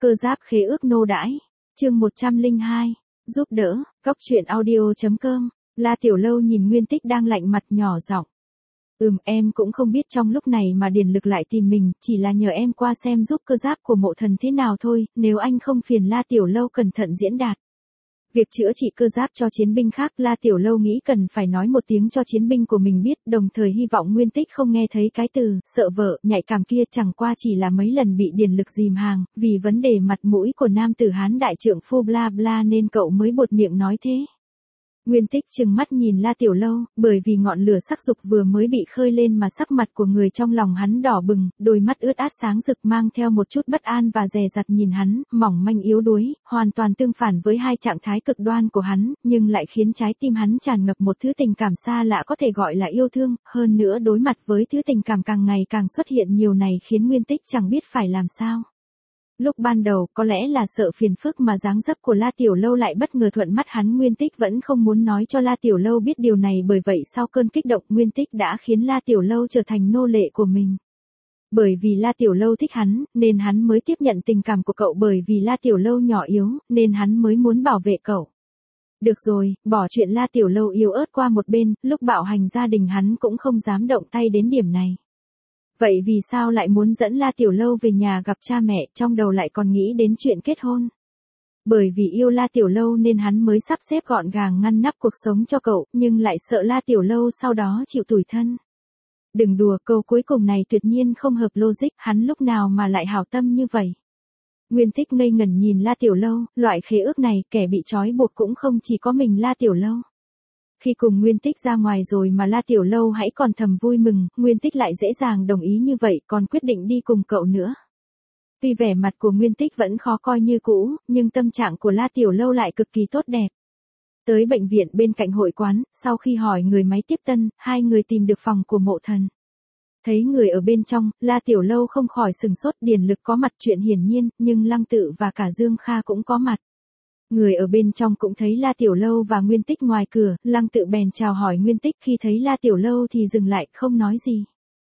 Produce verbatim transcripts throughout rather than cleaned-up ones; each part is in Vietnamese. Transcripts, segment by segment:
Cơ giáp khế ước nô đãi. Chương một trăm lẻ hai. Giúp đỡ. Cóc truyện audio chấm com. La Tiểu Lâu nhìn Nguyên Tích đang lạnh mặt nhỏ giọng. Ừm, em cũng không biết trong lúc này mà Điền Lực lại tìm mình, chỉ là nhờ em qua xem giúp cơ giáp của Mộ Thần thế nào thôi, nếu anh không phiền. La Tiểu Lâu cẩn thận diễn đạt. Việc chữa trị cơ giáp cho chiến binh khác, La Tiểu Lâu nghĩ cần phải nói một tiếng cho chiến binh của mình biết, đồng thời hy vọng Nguyên Tích không nghe thấy cái từ sợ vợ nhạy cảm kia, chẳng qua chỉ là mấy lần bị Điền Lực dìm hàng, vì vấn đề mặt mũi của nam tử Hán đại trượng phu bla bla nên cậu mới buột miệng nói thế. Nguyên Tích trừng mắt nhìn La Tiểu Lâu, bởi vì ngọn lửa sắc dục vừa mới bị khơi lên mà sắc mặt của người trong lòng hắn đỏ bừng, đôi mắt ướt át sáng rực mang theo một chút bất an và dè dặt nhìn hắn, mỏng manh yếu đuối, hoàn toàn tương phản với hai trạng thái cực đoan của hắn, nhưng lại khiến trái tim hắn tràn ngập một thứ tình cảm xa lạ có thể gọi là yêu thương, hơn nữa đối mặt với thứ tình cảm càng ngày càng xuất hiện nhiều này khiến Nguyên Tích chẳng biết phải làm sao. Lúc ban đầu, có lẽ là sợ phiền phức mà dáng dấp của La Tiểu Lâu lại bất ngờ thuận mắt hắn, Nguyên Tích vẫn không muốn nói cho La Tiểu Lâu biết điều này, bởi vậy sau cơn kích động Nguyên Tích đã khiến La Tiểu Lâu trở thành nô lệ của mình. Bởi vì La Tiểu Lâu thích hắn, nên hắn mới tiếp nhận tình cảm của cậu, bởi vì La Tiểu Lâu nhỏ yếu, nên hắn mới muốn bảo vệ cậu. Được rồi, bỏ chuyện La Tiểu Lâu yếu ớt qua một bên, lúc bạo hành gia đình hắn cũng không dám động tay đến điểm này. Vậy vì sao lại muốn dẫn La Tiểu Lâu về nhà gặp cha mẹ, trong đầu lại còn nghĩ đến chuyện kết hôn? Bởi vì yêu La Tiểu Lâu nên hắn mới sắp xếp gọn gàng ngăn nắp cuộc sống cho cậu, nhưng lại sợ La Tiểu Lâu sau đó chịu tủi thân. Đừng đùa, câu cuối cùng này tuyệt nhiên không hợp logic, hắn lúc nào mà lại hảo tâm như vậy? Nguyên Tích ngây ngẩn nhìn La Tiểu Lâu, loại khế ước này, kẻ bị trói buộc cũng không chỉ có mình La Tiểu Lâu. Khi cùng Nguyên Tích ra ngoài rồi mà La Tiểu Lâu hãy còn thầm vui mừng, Nguyên Tích lại dễ dàng đồng ý như vậy, còn quyết định đi cùng cậu nữa. Tuy vẻ mặt của Nguyên Tích vẫn khó coi như cũ, nhưng tâm trạng của La Tiểu Lâu lại cực kỳ tốt đẹp. Tới bệnh viện bên cạnh hội quán, sau khi hỏi người máy tiếp tân, hai người tìm được phòng của Mộ Thần. Thấy người ở bên trong, La Tiểu Lâu không khỏi sừng sốt, Điền Lực có mặt chuyện hiển nhiên, nhưng Lăng Tự và cả Dương Kha cũng có mặt. Người ở bên trong cũng thấy La Tiểu Lâu và Nguyên Tích ngoài cửa, Lăng Tự bèn chào hỏi Nguyên Tích, khi thấy La Tiểu Lâu thì dừng lại, không nói gì.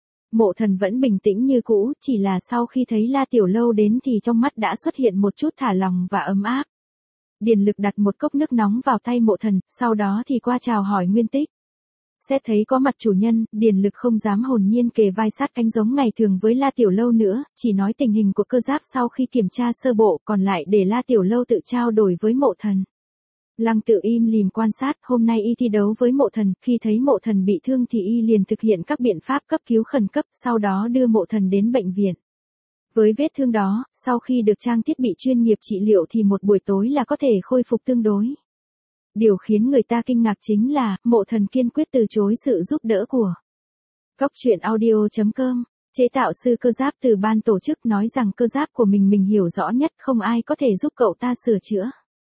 Mộ Thần vẫn bình tĩnh như cũ, chỉ là sau khi thấy La Tiểu Lâu đến thì trong mắt đã xuất hiện một chút thả lòng và ấm áp. Điền Lực đặt một cốc nước nóng vào tay Mộ Thần, sau đó thì qua chào hỏi Nguyên Tích. Xét thấy có mặt chủ nhân, Điền Lực không dám hồn nhiên kề vai sát cánh giống ngày thường với La Tiểu Lâu nữa, chỉ nói tình hình của cơ giáp sau khi kiểm tra sơ bộ, còn lại để La Tiểu Lâu tự trao đổi với Mộ Thần. Lăng Tự im lìm quan sát, hôm nay y thi đấu với Mộ Thần, khi thấy Mộ Thần bị thương thì y liền thực hiện các biện pháp cấp cứu khẩn cấp, sau đó đưa Mộ Thần đến bệnh viện. Với vết thương đó, sau khi được trang thiết bị chuyên nghiệp trị liệu thì một buổi tối là có thể khôi phục tương đối. Điều khiến người ta kinh ngạc chính là, Mộ Thần kiên quyết từ chối sự giúp đỡ của Cóc truyện audio chấm com. Chế tạo sư cơ giáp từ ban tổ chức nói rằng cơ giáp của mình mình hiểu rõ nhất, không ai có thể giúp cậu ta sửa chữa.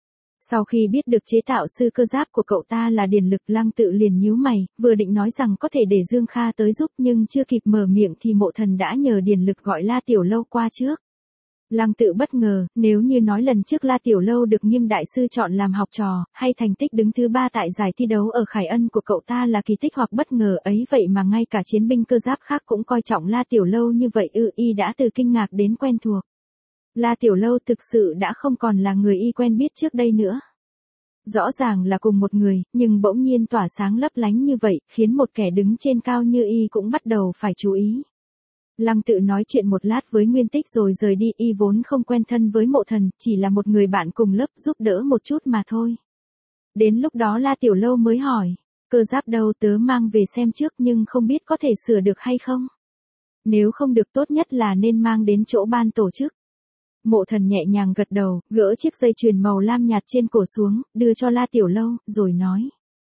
Sau khi biết được chế tạo sư cơ giáp của cậu ta là Điền Lực, Lăng Tự liền nhíu mày, vừa định nói rằng có thể để Dương Kha tới giúp nhưng chưa kịp mở miệng thì Mộ Thần đã nhờ Điền Lực gọi La Tiểu Lâu qua trước. Lăng Tự bất ngờ, nếu như nói lần trước La Tiểu Lâu được Nghiêm đại sư chọn làm học trò, hay thành tích đứng thứ ba tại giải thi đấu ở Khải Ân của cậu ta là kỳ tích hoặc bất ngờ ấy, vậy mà ngay cả chiến binh cơ giáp khác cũng coi trọng La Tiểu Lâu như vậy ư? Y đã từ kinh ngạc đến quen thuộc. La Tiểu Lâu thực sự đã không còn là người y quen biết trước đây nữa. Rõ ràng là cùng một người, nhưng bỗng nhiên tỏa sáng lấp lánh như vậy, khiến một kẻ đứng trên cao như y cũng bắt đầu phải chú ý. Lăng Tự nói chuyện một lát với Nguyên Tích rồi rời đi, y vốn không quen thân với Mộ Thần, chỉ là một người bạn cùng lớp giúp đỡ một chút mà thôi. Đến lúc đó La Tiểu Lâu mới hỏi, cơ giáp đâu, tớ mang về xem trước nhưng không biết có thể sửa được hay không. Nếu không được tốt nhất là nên mang đến chỗ ban tổ chức. Mộ Thần nhẹ nhàng gật đầu, gỡ chiếc dây chuyền màu lam nhạt trên cổ xuống, đưa cho La Tiểu Lâu, rồi nói.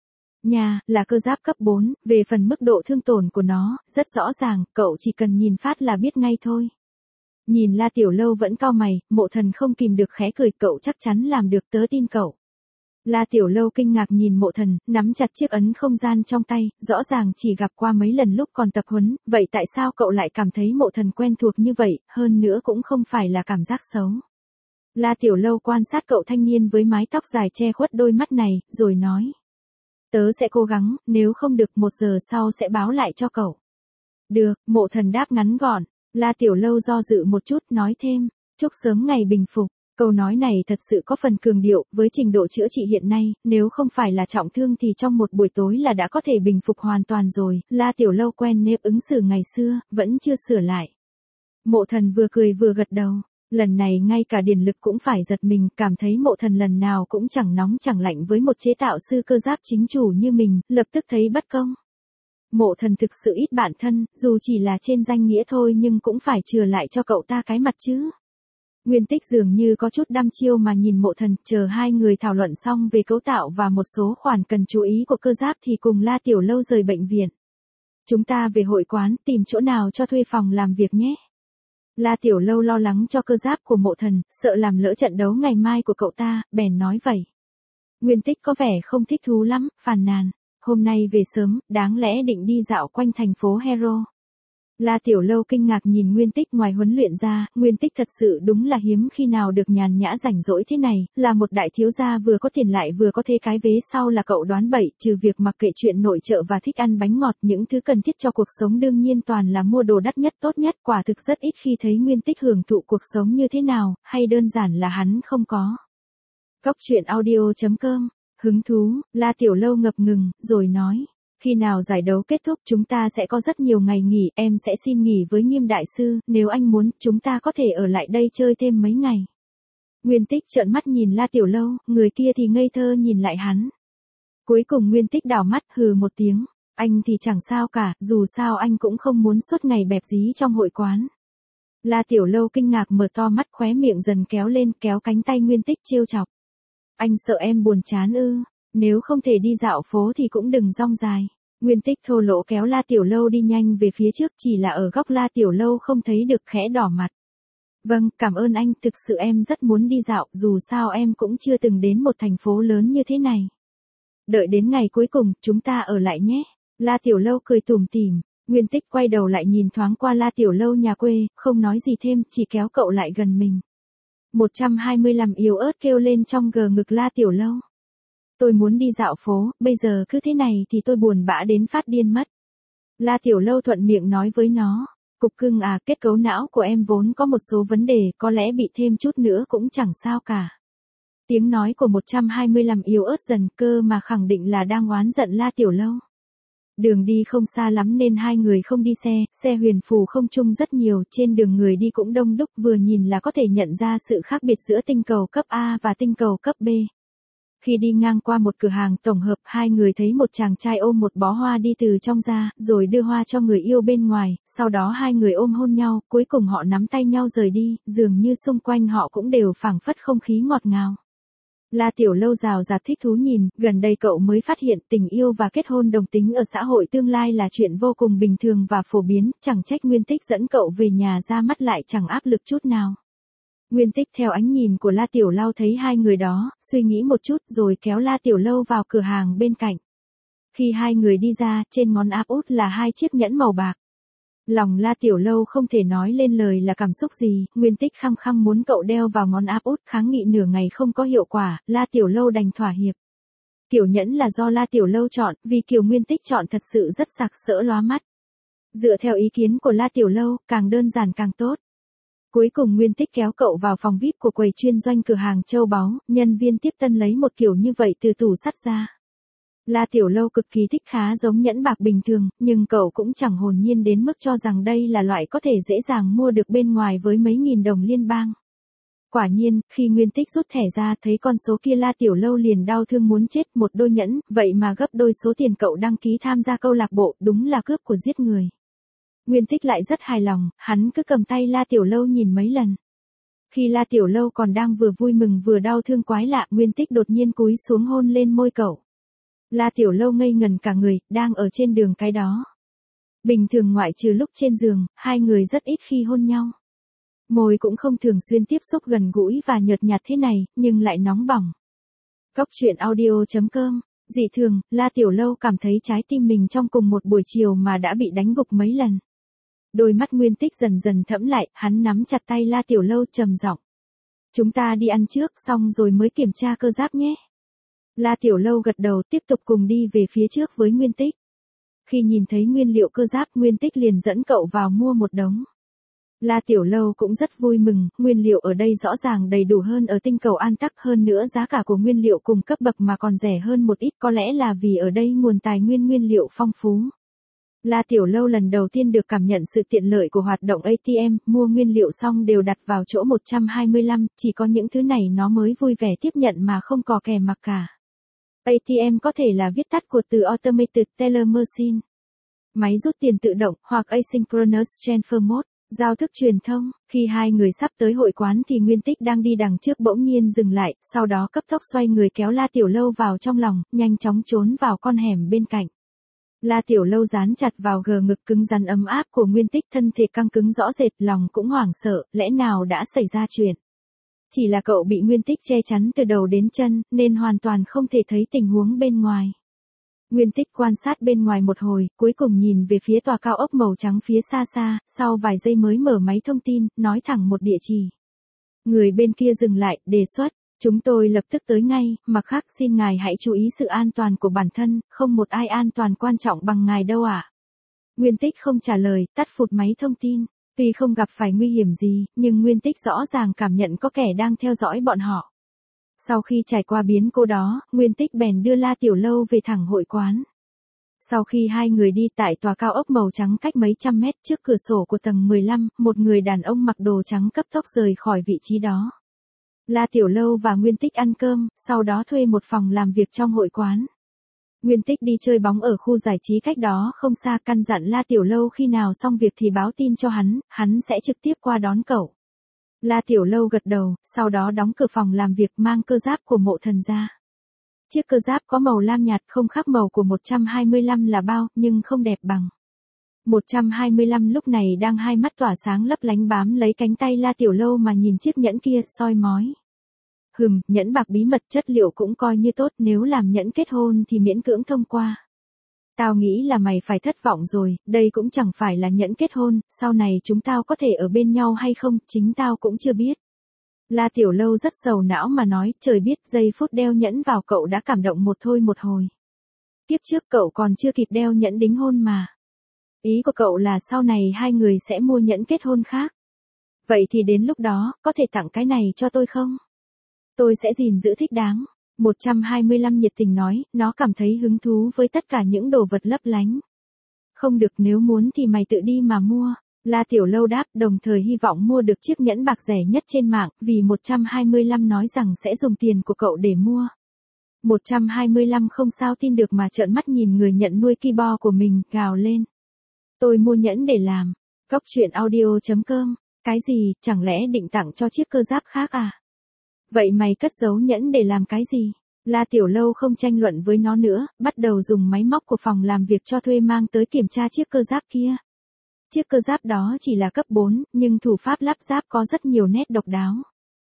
Nhà, là cơ giáp cấp bốn, về phần mức độ thương tổn của nó, rất rõ ràng, cậu chỉ cần nhìn phát là biết ngay thôi. Nhìn La Tiểu Lâu vẫn cau mày, Mộ Thần không kìm được khẽ cười, cậu chắc chắn làm được, tớ tin cậu. La Tiểu Lâu kinh ngạc nhìn Mộ Thần, nắm chặt chiếc ấn không gian trong tay, rõ ràng chỉ gặp qua mấy lần lúc còn tập huấn, vậy tại sao cậu lại cảm thấy Mộ Thần quen thuộc như vậy, hơn nữa cũng không phải là cảm giác xấu. La Tiểu Lâu quan sát cậu thanh niên với mái tóc dài che khuất đôi mắt này, rồi nói. Tớ sẽ cố gắng, nếu không được một giờ sau sẽ báo lại cho cậu. Được, Mộ Thần đáp ngắn gọn. La Tiểu Lâu do dự một chút, nói thêm. Chúc sớm ngày bình phục. Câu nói này thật sự có phần cường điệu, với trình độ chữa trị hiện nay, nếu không phải là trọng thương thì trong một buổi tối là đã có thể bình phục hoàn toàn rồi, La Tiểu Lâu quen nếp ứng xử ngày xưa, vẫn chưa sửa lại. Mộ Thần vừa cười vừa gật đầu, lần này ngay cả Điền Lực cũng phải giật mình, cảm thấy Mộ Thần lần nào cũng chẳng nóng chẳng lạnh với một chế tạo sư cơ giáp chính chủ như mình, lập tức thấy bất công. Mộ Thần thực sự ít bạn thân, dù chỉ là trên danh nghĩa thôi nhưng cũng phải chừa lại cho cậu ta cái mặt chứ. Nguyên Tích dường như có chút đăm chiêu mà nhìn Mộ Thần, chờ hai người thảo luận xong về cấu tạo và một số khoản cần chú ý của cơ giáp thì cùng La Tiểu Lâu rời bệnh viện. Chúng ta về hội quán tìm chỗ nào cho thuê phòng làm việc nhé. La Tiểu Lâu lo lắng cho cơ giáp của Mộ Thần, sợ làm lỡ trận đấu ngày mai của cậu ta, bèn nói vậy. Nguyên Tích có vẻ không thích thú lắm, phàn nàn. Hôm nay về sớm, đáng lẽ định đi dạo quanh thành phố Hero. La Tiểu Lâu kinh ngạc nhìn Nguyên Tích, ngoài huấn luyện ra, Nguyên Tích thật sự đúng là hiếm khi nào được nhàn nhã rảnh rỗi thế này, là một đại thiếu gia vừa có tiền lại vừa có thế cái vế sau là cậu đoán bậy, trừ việc mặc kệ chuyện nội trợ và thích ăn bánh ngọt, những thứ cần thiết cho cuộc sống đương nhiên toàn là mua đồ đắt nhất tốt nhất, quả thực rất ít khi thấy Nguyên Tích hưởng thụ cuộc sống như thế nào, hay đơn giản là hắn không có. Cóc truyện audio chấm com, hứng thú, La Tiểu Lâu ngập ngừng, rồi nói. Khi nào giải đấu kết thúc chúng ta sẽ có rất nhiều ngày nghỉ, em sẽ xin nghỉ với Nghiêm đại sư, nếu anh muốn, chúng ta có thể ở lại đây chơi thêm mấy ngày. Nguyên Tích trợn mắt nhìn La Tiểu Lâu, người kia thì ngây thơ nhìn lại hắn. Cuối cùng Nguyên Tích đảo mắt hừ một tiếng, anh thì chẳng sao cả, dù sao anh cũng không muốn suốt ngày bẹp dí trong hội quán. La Tiểu Lâu kinh ngạc mở to mắt, khóe miệng dần kéo lên, kéo cánh tay Nguyên Tích trêu chọc. Anh sợ em buồn chán ư? Nếu không thể đi dạo phố thì cũng đừng rong dài. Nguyên Tích thô lỗ kéo La Tiểu Lâu đi nhanh về phía trước, chỉ là ở góc La Tiểu Lâu không thấy được, khẽ đỏ mặt. Vâng, cảm ơn anh, thực sự em rất muốn đi dạo, dù sao em cũng chưa từng đến một thành phố lớn như thế này. Đợi đến ngày cuối cùng, chúng ta ở lại nhé. La Tiểu Lâu cười tủm tỉm. Nguyên Tích quay đầu lại nhìn thoáng qua La Tiểu Lâu nhà quê, không nói gì thêm, chỉ kéo cậu lại gần mình. một trăm hai mươi lăm yếu ớt kêu lên trong gờ ngực La Tiểu Lâu. Tôi muốn đi dạo phố, bây giờ cứ thế này thì tôi buồn bã đến phát điên mất. La Tiểu Lâu thuận miệng nói với nó. Cục cưng à, kết cấu não của em vốn có một số vấn đề, có lẽ bị thêm chút nữa cũng chẳng sao cả. Tiếng nói của một trăm hai mươi lăm yếu ớt dần, cơ mà khẳng định là đang oán giận La Tiểu Lâu. Đường đi không xa lắm nên hai người không đi xe, xe huyền phù không chung rất nhiều, trên đường người đi cũng đông đúc, vừa nhìn là có thể nhận ra sự khác biệt giữa tinh cầu cấp A và tinh cầu cấp B. Khi đi ngang qua một cửa hàng tổng hợp, hai người thấy một chàng trai ôm một bó hoa đi từ trong ra, rồi đưa hoa cho người yêu bên ngoài, sau đó hai người ôm hôn nhau, cuối cùng họ nắm tay nhau rời đi, dường như xung quanh họ cũng đều phảng phất không khí ngọt ngào. La Tiểu Lâu rào rạt thích thú nhìn, gần đây cậu mới phát hiện tình yêu và kết hôn đồng tính ở xã hội tương lai là chuyện vô cùng bình thường và phổ biến, chẳng trách Nguyên Tích dẫn cậu về nhà ra mắt lại chẳng áp lực chút nào. Nguyên Tích theo ánh nhìn của La Tiểu Lâu thấy hai người đó, suy nghĩ một chút rồi kéo La Tiểu Lâu vào cửa hàng bên cạnh. Khi hai người đi ra, trên ngón áp út là hai chiếc nhẫn màu bạc. Lòng La Tiểu Lâu không thể nói lên lời là cảm xúc gì, Nguyên Tích khăng khăng muốn cậu đeo vào ngón áp út, kháng nghị nửa ngày không có hiệu quả, La Tiểu Lâu đành thỏa hiệp. Kiểu nhẫn là do La Tiểu Lâu chọn, vì kiểu Nguyên Tích chọn thật sự rất sặc sỡ lóa mắt. Dựa theo ý kiến của La Tiểu Lâu, càng đơn giản càng tốt. Cuối cùng Nguyên Tích kéo cậu vào phòng vi ai pi của quầy chuyên doanh cửa hàng châu báu, nhân viên tiếp tân lấy một kiểu như vậy từ tủ sắt ra. La Tiểu Lâu cực kỳ thích, khá giống nhẫn bạc bình thường, nhưng cậu cũng chẳng hồn nhiên đến mức cho rằng đây là loại có thể dễ dàng mua được bên ngoài với mấy nghìn đồng liên bang. Quả nhiên, khi Nguyên Tích rút thẻ ra thấy con số kia La Tiểu Lâu liền đau thương muốn chết, một đôi nhẫn, vậy mà gấp đôi số tiền cậu đăng ký tham gia câu lạc bộ, đúng là cướp của giết người. Nguyên Tích lại rất hài lòng, hắn cứ cầm tay La Tiểu Lâu nhìn mấy lần. Khi La Tiểu Lâu còn đang vừa vui mừng vừa đau thương quái lạ, Nguyên Tích đột nhiên cúi xuống hôn lên môi cậu. La Tiểu Lâu ngây ngần cả người, đang ở trên đường cái đó. Bình thường ngoại trừ lúc trên giường, hai người rất ít khi hôn nhau. Môi cũng không thường xuyên tiếp xúc gần gũi và nhợt nhạt thế này, nhưng lại nóng bỏng. Cóc truyện audio chấm com, dị thường, La Tiểu Lâu cảm thấy trái tim mình trong cùng một buổi chiều mà đã bị đánh gục mấy lần. Đôi mắt Nguyên Tích dần dần thẫm lại, hắn nắm chặt tay La Tiểu Lâu trầm giọng. Chúng ta đi ăn trước xong rồi mới kiểm tra cơ giáp nhé. La Tiểu Lâu gật đầu, tiếp tục cùng đi về phía trước với Nguyên Tích. Khi nhìn thấy nguyên liệu cơ giáp, Nguyên Tích liền dẫn cậu vào mua một đống. La Tiểu Lâu cũng rất vui mừng, nguyên liệu ở đây rõ ràng đầy đủ hơn ở tinh cầu An Tắc, hơn nữa giá cả của nguyên liệu cùng cấp bậc mà còn rẻ hơn một ít, có lẽ là vì ở đây nguồn tài nguyên nguyên liệu phong phú. La Tiểu Lâu lần đầu tiên được cảm nhận sự tiện lợi của hoạt động a tê em, mua nguyên liệu xong đều đặt vào chỗ một trăm hai mươi lăm, chỉ có những thứ này nó mới vui vẻ tiếp nhận mà không cò kè mặc cả. a tê em có thể là viết tắt của từ Automated Teller Machine, máy rút tiền tự động, hoặc Asynchronous Transfer Mode, giao thức truyền thông. Khi hai người sắp tới hội quán thì Nguyên Tích đang đi đằng trước bỗng nhiên dừng lại, sau đó cấp tốc xoay người kéo La Tiểu Lâu vào trong lòng, nhanh chóng trốn vào con hẻm bên cạnh. La Tiểu Lâu dán chặt vào gờ ngực cứng rắn ấm áp của Nguyên Tích, thân thể căng cứng rõ rệt, lòng cũng hoảng sợ, lẽ nào đã xảy ra chuyện. Chỉ là cậu bị Nguyên Tích che chắn từ đầu đến chân, nên hoàn toàn không thể thấy tình huống bên ngoài. Nguyên Tích quan sát bên ngoài một hồi, cuối cùng nhìn về phía tòa cao ốc màu trắng phía xa xa, sau vài giây mới mở máy thông tin, nói thẳng một địa chỉ. Người bên kia dừng lại, đề xuất, chúng tôi lập tức tới ngay, mặt khác xin ngài hãy chú ý sự an toàn của bản thân, không một ai an toàn quan trọng bằng ngài đâu ạ. À? Nguyên Tích không trả lời, tắt phụt máy thông tin. Tuy không gặp phải nguy hiểm gì, nhưng Nguyên Tích rõ ràng cảm nhận có kẻ đang theo dõi bọn họ. Sau khi trải qua biến cố đó, Nguyên Tích bèn đưa La Tiểu Lâu về thẳng hội quán. Sau khi hai người đi tại tòa cao ốc màu trắng cách mấy trăm mét trước cửa sổ của tầng mười lăm, một người đàn ông mặc đồ trắng cấp tốc rời khỏi vị trí đó. La Tiểu Lâu và Nguyên Tích ăn cơm, sau đó thuê một phòng làm việc trong hội quán. Nguyên Tích đi chơi bóng ở khu giải trí cách đó không xa, căn dặn La Tiểu Lâu khi nào xong việc thì báo tin cho hắn, hắn sẽ trực tiếp qua đón cậu. La Tiểu Lâu gật đầu, sau đó đóng cửa phòng làm việc, mang cơ giáp của Mộ Thần ra. Chiếc cơ giáp có màu lam nhạt không khác màu của một trăm hai mươi lăm là bao, nhưng không đẹp bằng. một trăm hai mươi lăm lúc này đang hai mắt tỏa sáng lấp lánh bám lấy cánh tay La Tiểu Lâu mà nhìn chiếc nhẫn kia, soi mói. Hừm, nhẫn bạc bí mật, chất liệu cũng coi như tốt, nếu làm nhẫn kết hôn thì miễn cưỡng thông qua. Tao nghĩ là mày phải thất vọng rồi, đây cũng chẳng phải là nhẫn kết hôn, sau này chúng tao có thể ở bên nhau hay không, chính tao cũng chưa biết. La Tiểu Lâu rất sầu não mà nói, trời biết, giây phút đeo nhẫn vào cậu đã cảm động một thôi một hồi. Kiếp trước cậu còn chưa kịp đeo nhẫn đính hôn mà. Ý của cậu là sau này hai người sẽ mua nhẫn kết hôn khác. Vậy thì đến lúc đó, có thể tặng cái này cho tôi không? Tôi sẽ gìn giữ thích đáng. một trăm hai mươi lăm nhiệt tình nói, nó cảm thấy hứng thú với tất cả những đồ vật lấp lánh. Không được, nếu muốn thì mày tự đi mà mua. La Tiểu Lâu đáp, đồng thời hy vọng mua được chiếc nhẫn bạc rẻ nhất trên mạng, vì một trăm hai mươi lăm nói rằng sẽ dùng tiền của cậu để mua. một trăm hai mươi lăm không sao tin được mà trợn mắt nhìn người nhận nuôi Kibo của mình, gào lên. Tôi mua nhẫn để làm. Cóc truyện audio chấm com. Cái gì, chẳng lẽ định tặng cho chiếc cơ giáp khác à? Vậy mày cất giấu nhẫn để làm cái gì? La Tiểu Lâu không tranh luận với nó nữa, bắt đầu dùng máy móc của phòng làm việc cho thuê mang tới kiểm tra chiếc cơ giáp kia. Chiếc cơ giáp đó chỉ là cấp bốn, nhưng thủ pháp lắp ráp có rất nhiều nét độc đáo.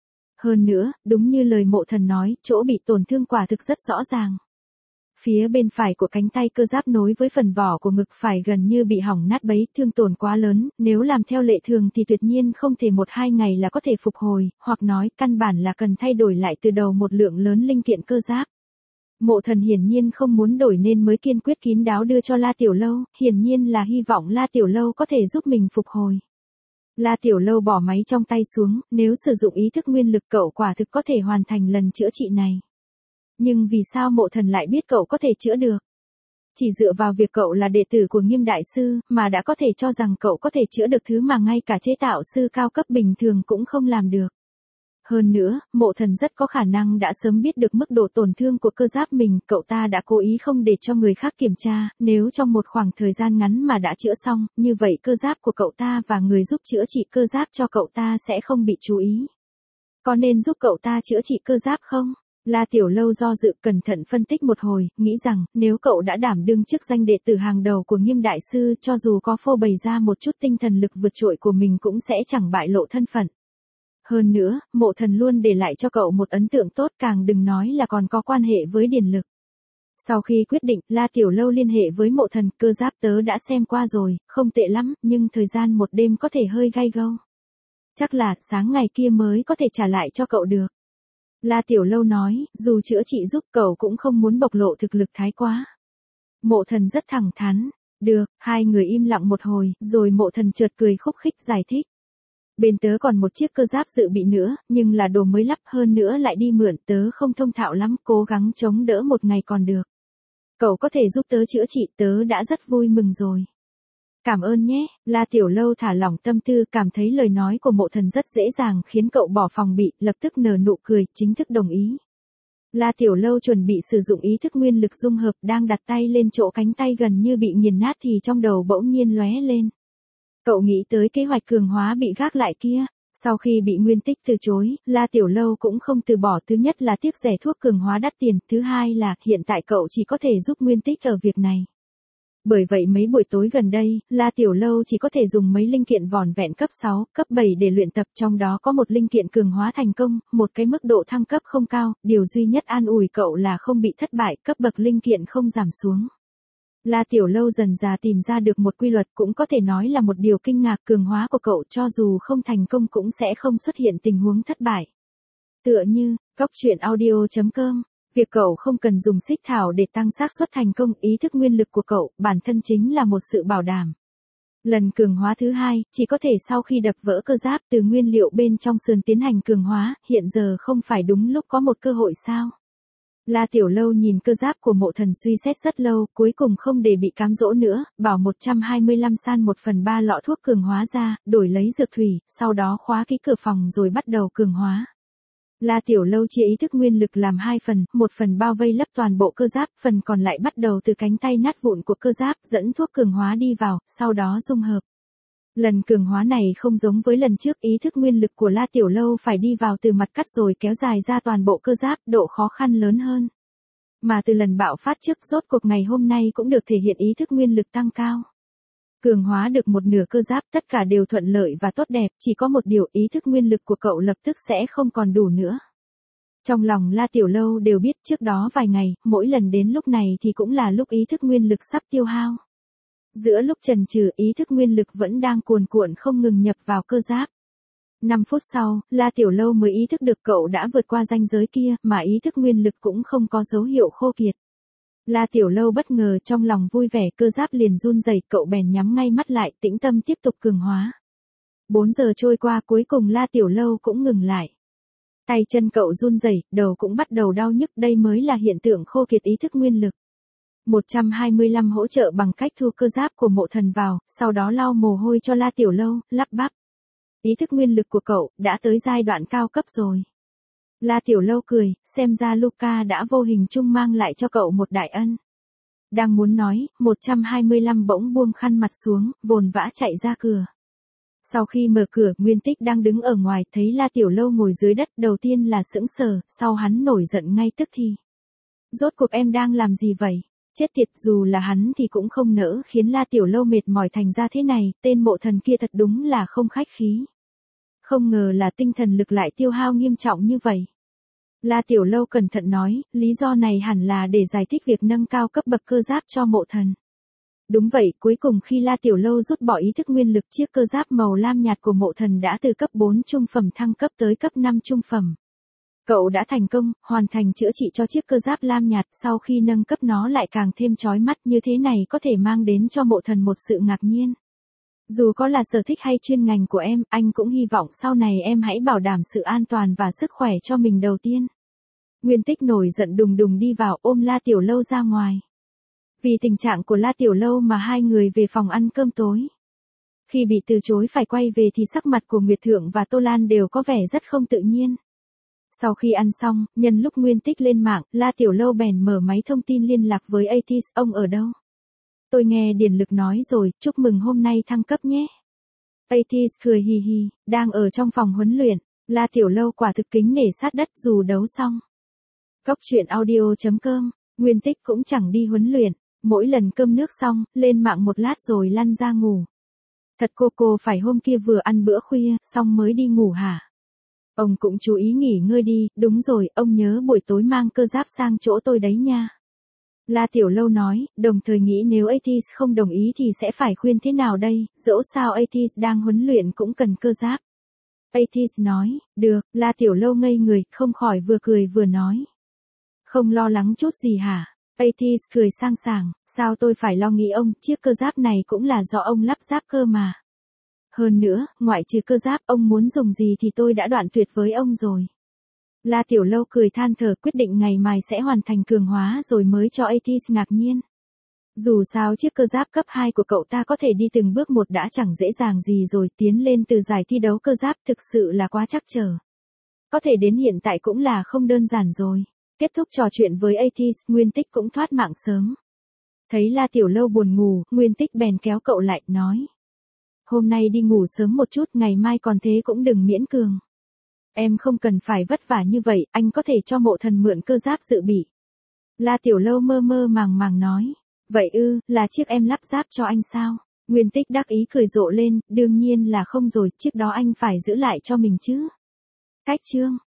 Hơn nữa, đúng như lời Mộ Thần nói, chỗ bị tổn thương quả thực rất rõ ràng. Phía bên phải của cánh tay cơ giáp nối với phần vỏ của ngực phải gần như bị hỏng nát bấy, thương tổn quá lớn, nếu làm theo lệ thường thì tuyệt nhiên không thể một hai ngày là có thể phục hồi, hoặc nói căn bản là cần thay đổi lại từ đầu một lượng lớn linh kiện cơ giáp. Mộ Thần hiển nhiên không muốn đổi nên mới kiên quyết kín đáo đưa cho La Tiểu Lâu, hiển nhiên là hy vọng La Tiểu Lâu có thể giúp mình phục hồi. La Tiểu Lâu bỏ máy trong tay xuống, nếu sử dụng ý thức nguyên lực cậu quả thực có thể hoàn thành lần chữa trị này. Nhưng vì sao Mộ Thần lại biết cậu có thể chữa được? Chỉ dựa vào việc cậu là đệ tử của Nghiêm Đại Sư, mà đã có thể cho rằng cậu có thể chữa được thứ mà ngay cả chế tạo sư cao cấp bình thường cũng không làm được. Hơn nữa, Mộ Thần rất có khả năng đã sớm biết được mức độ tổn thương của cơ giáp mình, cậu ta đã cố ý không để cho người khác kiểm tra, nếu trong một khoảng thời gian ngắn mà đã chữa xong, như vậy cơ giáp của cậu ta và người giúp chữa trị cơ giáp cho cậu ta sẽ không bị chú ý. Có nên giúp cậu ta chữa trị cơ giáp không? La Tiểu Lâu do dự cẩn thận phân tích một hồi, nghĩ rằng, nếu cậu đã đảm đương chức danh đệ tử hàng đầu của Nghiêm Đại Sư, cho dù có phô bày ra một chút tinh thần lực vượt trội của mình cũng sẽ chẳng bại lộ thân phận. Hơn nữa, Mộ Thần luôn để lại cho cậu một ấn tượng tốt, càng đừng nói là còn có quan hệ với Điền Lực. Sau khi quyết định, La Tiểu Lâu liên hệ với Mộ Thần, cơ giáp tớ đã xem qua rồi, không tệ lắm, nhưng thời gian một đêm có thể hơi gay go. Chắc là sáng ngày kia mới có thể trả lại cho cậu được. La Tiểu Lâu nói, dù chữa trị giúp cậu cũng không muốn bộc lộ thực lực thái quá. Mộ Thần rất thẳng thắn. Được, hai người im lặng một hồi, rồi Mộ Thần chợt cười khúc khích giải thích. Bên tớ còn một chiếc cơ giáp dự bị nữa, nhưng là đồ mới lắp hơn nữa lại đi mượn, tớ không thông thạo lắm, cố gắng chống đỡ một ngày còn được. Cậu có thể giúp tớ chữa trị, tớ đã rất vui mừng rồi. Cảm ơn nhé, La Tiểu Lâu thả lỏng tâm tư, cảm thấy lời nói của Mộ Thần rất dễ dàng khiến cậu bỏ phòng bị, lập tức nở nụ cười, chính thức đồng ý. La Tiểu Lâu chuẩn bị sử dụng ý thức nguyên lực dung hợp, đang đặt tay lên chỗ cánh tay gần như bị nghiền nát thì trong đầu bỗng nhiên lóe lên. Cậu nghĩ tới kế hoạch cường hóa bị gác lại kia. Sau khi bị Nguyên Tích từ chối, La Tiểu Lâu cũng không từ bỏ, thứ nhất là tiếc rẻ thuốc cường hóa đắt tiền, thứ hai là hiện tại cậu chỉ có thể giúp Nguyên Tích ở việc này. Bởi vậy mấy buổi tối gần đây, La Tiểu Lâu chỉ có thể dùng mấy linh kiện vỏn vẹn cấp sáu, cấp bảy để luyện tập, trong đó có một linh kiện cường hóa thành công, một cái mức độ thăng cấp không cao, điều duy nhất an ủi cậu là không bị thất bại, cấp bậc linh kiện không giảm xuống. La Tiểu Lâu dần dà tìm ra được một quy luật, cũng có thể nói là một điều kinh ngạc, cường hóa của cậu cho dù không thành công cũng sẽ không xuất hiện tình huống thất bại. Tựa như, Cóc Truyện Audio chấm com, việc cậu không cần dùng xích thảo để tăng xác suất thành công, ý thức nguyên lực của cậu, bản thân chính là một sự bảo đảm. Lần cường hóa thứ hai, chỉ có thể sau khi đập vỡ cơ giáp từ nguyên liệu bên trong sườn tiến hành cường hóa, hiện giờ không phải đúng lúc có một cơ hội sao? La Tiểu Lâu nhìn cơ giáp của Mộ Thần suy xét rất lâu, cuối cùng không để bị cám dỗ nữa, bảo một trăm hai mươi lăm san một phần ba lọ thuốc cường hóa ra, đổi lấy dược thủy, sau đó khóa kỹ cửa phòng rồi bắt đầu cường hóa. La Tiểu Lâu chia ý thức nguyên lực làm hai phần, một phần bao vây lấp toàn bộ cơ giáp, phần còn lại bắt đầu từ cánh tay nát vụn của cơ giáp, dẫn thuốc cường hóa đi vào, sau đó dung hợp. Lần cường hóa này không giống với lần trước, ý thức nguyên lực của La Tiểu Lâu phải đi vào từ mặt cắt rồi kéo dài ra toàn bộ cơ giáp, độ khó khăn lớn hơn. Mà từ lần bạo phát trước, rốt cuộc ngày hôm nay cũng được thể hiện ý thức nguyên lực tăng cao. Cường hóa được một nửa cơ giáp, tất cả đều thuận lợi và tốt đẹp, chỉ có một điều, ý thức nguyên lực của cậu lập tức sẽ không còn đủ nữa. Trong lòng La Tiểu Lâu đều biết, trước đó vài ngày, mỗi lần đến lúc này thì cũng là lúc ý thức nguyên lực sắp tiêu hao. Giữa lúc chần chừ, ý thức nguyên lực vẫn đang cuồn cuộn không ngừng nhập vào cơ giáp. năm phút sau, La Tiểu Lâu mới ý thức được cậu đã vượt qua ranh giới kia, mà ý thức nguyên lực cũng không có dấu hiệu khô kiệt. La Tiểu Lâu bất ngờ, trong lòng vui vẻ, cơ giáp liền run rẩy, cậu bèn nhắm ngay mắt lại, tĩnh tâm tiếp tục cường hóa. bốn giờ trôi qua, cuối cùng La Tiểu Lâu cũng ngừng lại. Tay chân cậu run rẩy, đầu cũng bắt đầu đau nhức, đây mới là hiện tượng khô kiệt ý thức nguyên lực. một trăm hai mươi lăm hỗ trợ bằng cách thu cơ giáp của Mộ Thần vào, sau đó lau mồ hôi cho La Tiểu Lâu, lắp bắp. Ý thức nguyên lực của cậu đã tới giai đoạn cao cấp rồi. La Tiểu Lâu cười, xem ra Luca đã vô hình chung mang lại cho cậu một đại ân. Đang muốn nói, một trăm hai mươi lăm bỗng buông khăn mặt xuống, vồn vã chạy ra cửa. Sau khi mở cửa, Nguyên Tích đang đứng ở ngoài, thấy La Tiểu Lâu ngồi dưới đất, đầu tiên là sững sờ, sau hắn nổi giận ngay tức thì. Rốt cuộc em đang làm gì vậy? Chết tiệt, dù là hắn thì cũng không nỡ khiến La Tiểu Lâu mệt mỏi thành ra thế này, tên Mộ Thần kia thật đúng là không khách khí. Không ngờ là tinh thần lực lại tiêu hao nghiêm trọng như vậy. La Tiểu Lâu cẩn thận nói, lý do này hẳn là để giải thích việc nâng cao cấp bậc cơ giáp cho Mộ Thần. Đúng vậy, cuối cùng khi La Tiểu Lâu rút bỏ ý thức nguyên lực, chiếc cơ giáp màu lam nhạt của Mộ Thần đã từ cấp bốn trung phẩm thăng cấp tới cấp năm trung phẩm. Cậu đã thành công, hoàn thành chữa trị cho chiếc cơ giáp lam nhạt, sau khi nâng cấp nó lại càng thêm chói mắt, như thế này có thể mang đến cho Mộ Thần một sự ngạc nhiên. Dù có là sở thích hay chuyên ngành của em, anh cũng hy vọng sau này em hãy bảo đảm sự an toàn và sức khỏe cho mình đầu tiên. Nguyên Tích nổi giận đùng đùng đi vào, ôm La Tiểu Lâu ra ngoài. Vì tình trạng của La Tiểu Lâu mà hai người về phòng ăn cơm tối. Khi bị từ chối phải quay về thì sắc mặt của Nguyệt Thượng và Tô Lan đều có vẻ rất không tự nhiên. Sau khi ăn xong, nhân lúc Nguyên Tích lên mạng, La Tiểu Lâu bèn mở máy thông tin liên lạc với Atis, ông ở đâu? Tôi nghe Điền Lực nói rồi, chúc mừng hôm nay thăng cấp nhé. Atis cười hì hì, đang ở trong phòng huấn luyện, La Tiểu Lâu quả thực kính nể sát đất dù đấu xong. Cóc Truyện Audio chấm com, Nguyên Tích cũng chẳng đi huấn luyện, mỗi lần cơm nước xong, lên mạng một lát rồi lăn ra ngủ. Thật cô cô phải hôm kia vừa ăn bữa khuya, xong mới đi ngủ hả? Ông cũng chú ý nghỉ ngơi đi, đúng rồi, ông nhớ buổi tối mang cơ giáp sang chỗ tôi đấy nha. La Tiểu Lâu nói, đồng thời nghĩ nếu Atis không đồng ý thì sẽ phải khuyên thế nào đây, dẫu sao Atis đang huấn luyện cũng cần cơ giáp. Atis nói, được, La Tiểu Lâu ngây người, không khỏi vừa cười vừa nói. Không lo lắng chút gì hả? Atis cười sang sảng, sao tôi phải lo nghĩ ông, chiếc cơ giáp này cũng là do ông lắp ráp cơ mà. Hơn nữa, ngoại trừ cơ giáp, ông muốn dùng gì thì tôi đã đoạn tuyệt với ông rồi. La Tiểu Lâu cười than thở, quyết định ngày mai sẽ hoàn thành cường hóa rồi mới cho Atis ngạc nhiên. Dù sao chiếc cơ giáp cấp hai của cậu ta có thể đi từng bước một đã chẳng dễ dàng gì rồi, tiến lên từ giải thi đấu cơ giáp thực sự là quá trắc trở. Có thể đến hiện tại cũng là không đơn giản rồi. Kết thúc trò chuyện với Atis, Nguyên Tích cũng thoát mạng sớm. Thấy La Tiểu Lâu buồn ngủ, Nguyên Tích bèn kéo cậu lại, nói. Hôm nay đi ngủ sớm một chút, ngày mai còn thế cũng đừng miễn cường. Em không cần phải vất vả như vậy, anh có thể cho mộ thần mượn cơ giáp dự bị. La Tiểu Lâu mơ mơ màng màng nói. Vậy ư, là chiếc em lắp ráp cho anh sao? Nguyên Tích đắc ý cười rộ lên, đương nhiên là không rồi, chiếc đó anh phải giữ lại cho mình chứ. Cách chương.